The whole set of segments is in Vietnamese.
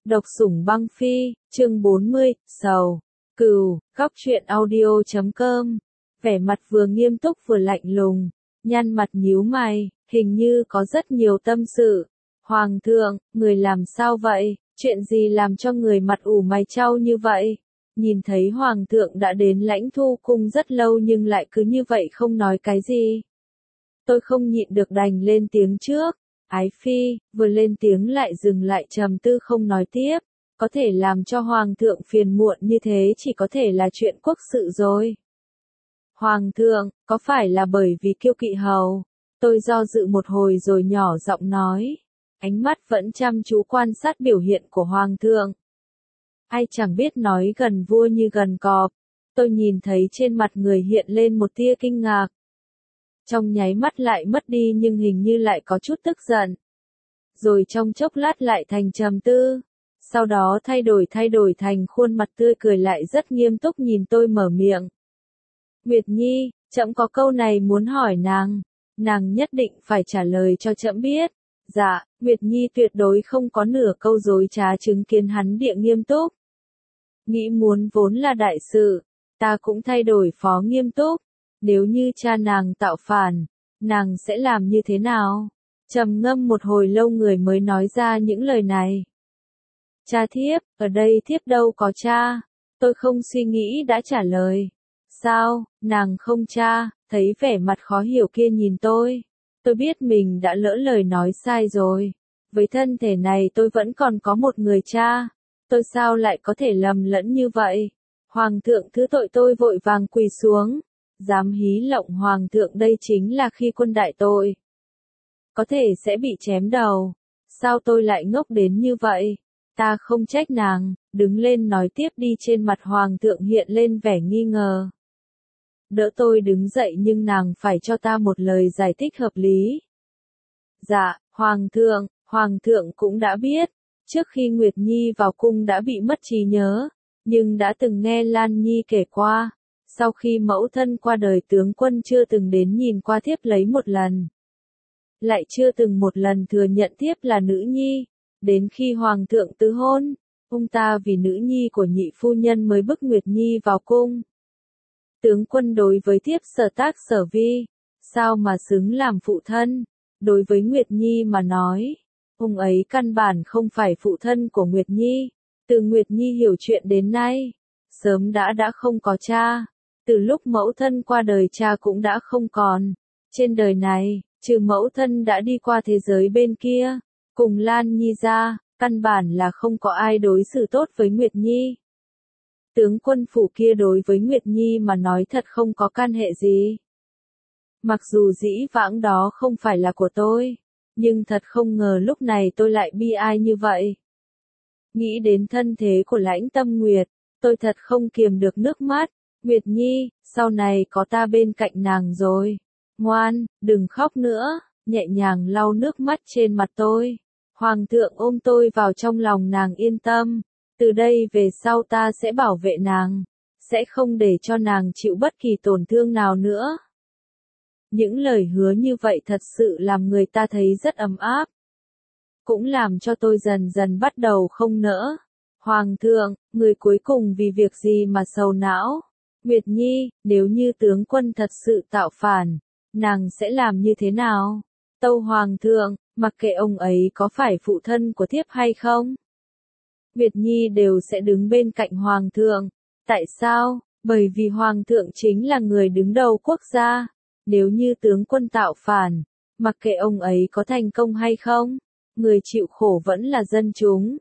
Độc sủng băng phi, chương 40, sầu, cừu, góc truyện audio.com. Vẻ mặt vừa nghiêm túc vừa lạnh lùng, nhăn mặt nhíu mày, hình như có rất nhiều tâm sự. Hoàng thượng, người làm sao vậy? Chuyện gì làm cho người mặt ủ mày chau như vậy? Nhìn thấy hoàng thượng đã đến Lãnh Thu cung rất lâu nhưng lại cứ như vậy không nói cái gì. Tôi không nhịn được đành lên tiếng trước. Ái phi, vừa lên tiếng lại dừng lại trầm tư không nói tiếp. Có thể làm cho hoàng thượng phiền muộn như thế chỉ có thể là chuyện quốc sự rồi. Hoàng thượng, có phải là bởi vì kiêu kỵ hầu? Tôi do dự một hồi rồi nhỏ giọng nói. Ánh mắt vẫn chăm chú quan sát biểu hiện của hoàng thượng. Ai chẳng biết nói gần vua như gần cọp. Tôi nhìn thấy trên mặt người hiện lên một tia kinh ngạc. Trong nháy mắt lại mất đi nhưng hình như lại có chút tức giận. Rồi trong chốc lát lại thành trầm tư. Sau đó thay đổi thành khuôn mặt tươi cười lại rất nghiêm túc nhìn tôi mở miệng. Nguyệt Nhi, trẫm có câu này muốn hỏi nàng nhất định phải trả lời cho trẫm biết. Dạ, Nguyệt Nhi tuyệt đối không có nửa câu dối trá chứng kiến hắn địa nghiêm túc. Nghĩ muốn vốn là đại sự, ta cũng thay đổi phó nghiêm túc. Nếu như cha nàng tạo phản, nàng sẽ làm như thế nào? Trầm ngâm một hồi lâu người mới nói ra những lời này. Cha thiếp, ở đây thiếp đâu có cha. Tôi không suy nghĩ đã trả lời. Sao, nàng không cha, thấy vẻ mặt khó hiểu kia nhìn tôi. Tôi biết mình đã lỡ lời nói sai rồi. Với thân thể này tôi vẫn còn có một người cha. Tôi sao lại có thể lầm lẫn như vậy? Hoàng thượng thứ tội, tôi vội vàng quỳ xuống. Dám hí lộng hoàng thượng, đây chính là khi quân đại tội. Có thể sẽ bị chém đầu. Sao tôi lại ngốc đến như vậy? Ta không trách nàng, đứng lên nói tiếp đi. Trên mặt hoàng thượng hiện lên vẻ nghi ngờ. Đỡ tôi đứng dậy nhưng nàng phải cho ta một lời giải thích hợp lý. Dạ, hoàng thượng cũng đã biết. Trước khi Nguyệt Nhi vào cung đã bị mất trí nhớ, nhưng đã từng nghe Lan Nhi kể qua. Sau khi mẫu thân qua đời tướng quân chưa từng đến nhìn qua thiếp lấy một lần. Lại chưa từng một lần thừa nhận thiếp là nữ nhi. Đến khi hoàng thượng tứ hôn, ông ta vì nữ nhi của nhị phu nhân mới bức Nguyệt Nhi vào cung. Tướng quân đối với thiếp sở tác sở vi, sao mà xứng làm phụ thân? Đối với Nguyệt Nhi mà nói, ông ấy căn bản không phải phụ thân của Nguyệt Nhi. Từ Nguyệt Nhi hiểu chuyện đến nay, sớm đã không có cha. Từ lúc mẫu thân qua đời cha cũng đã không còn. Trên đời này, trừ mẫu thân đã đi qua thế giới bên kia, cùng Lan Nhi ra, căn bản là không có ai đối xử tốt với Nguyệt Nhi. Tướng quân phủ kia đối với Nguyệt Nhi mà nói thật không có can hệ gì. Mặc dù dĩ vãng đó không phải là của tôi, nhưng thật không ngờ lúc này tôi lại bi ai như vậy. Nghĩ đến thân thế của Lãnh Tâm Nguyệt, tôi thật không kiềm được nước mắt. Nguyệt Nhi, sau này có ta bên cạnh nàng rồi. Ngoan, đừng khóc nữa, nhẹ nhàng lau nước mắt trên mặt tôi. Hoàng thượng ôm tôi vào trong lòng nàng yên tâm. Từ đây về sau ta sẽ bảo vệ nàng, sẽ không để cho nàng chịu bất kỳ tổn thương nào nữa. Những lời hứa như vậy thật sự làm người ta thấy rất ấm áp. Cũng làm cho tôi dần dần bắt đầu không nỡ. Hoàng thượng, người cuối cùng vì việc gì mà sầu não? Nguyệt Nhi, nếu như tướng quân thật sự tạo phản, nàng sẽ làm như thế nào? Tâu hoàng thượng, mặc kệ ông ấy có phải phụ thân của thiếp hay không, Nguyệt Nhi đều sẽ đứng bên cạnh hoàng thượng. Tại sao? Bởi vì hoàng thượng chính là người đứng đầu quốc gia. Nếu như tướng quân tạo phản, mặc kệ ông ấy có thành công hay không, người chịu khổ vẫn là dân chúng.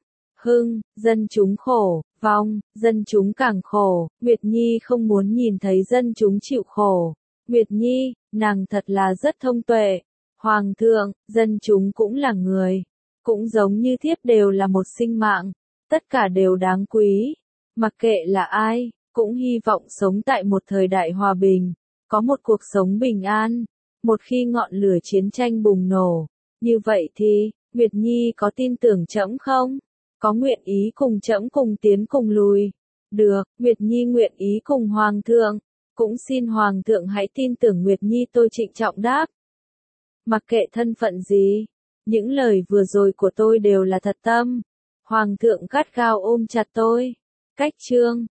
Dân chúng khổ, vong, dân chúng càng khổ. Nguyệt Nhi không muốn nhìn thấy dân chúng chịu khổ. Nguyệt Nhi, nàng thật là rất thông tuệ. Hoàng thượng, dân chúng cũng là người, cũng giống như thiếp đều là một sinh mạng, tất cả đều đáng quý. Mặc kệ là ai, cũng hy vọng sống tại một thời đại hòa bình, có một cuộc sống bình an. Một khi ngọn lửa chiến tranh bùng nổ, như vậy thì, Nguyệt Nhi có tin tưởng trẫm không? Có nguyện ý cùng trẫm cùng tiến cùng lùi? Được, Nguyệt Nhi nguyện ý cùng hoàng thượng. Cũng xin hoàng thượng hãy tin tưởng Nguyệt Nhi, tôi trịnh trọng đáp. Mặc kệ thân phận gì, những lời vừa rồi của tôi đều là thật tâm. Hoàng thượng gắt gao ôm chặt tôi. Cách chương